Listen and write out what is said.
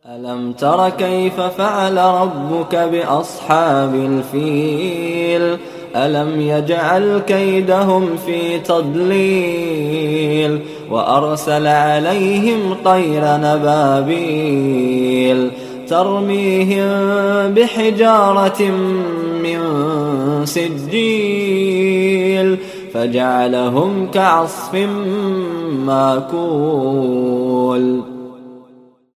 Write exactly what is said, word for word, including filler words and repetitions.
ألم تر كيف فعل ربك بأصحاب الفيل ألم يجعل كيدهم في تضليل وأرسل عليهم طير نبابيل ترميهم بحجارة من سجيل فجعلهم كعصف ماكول.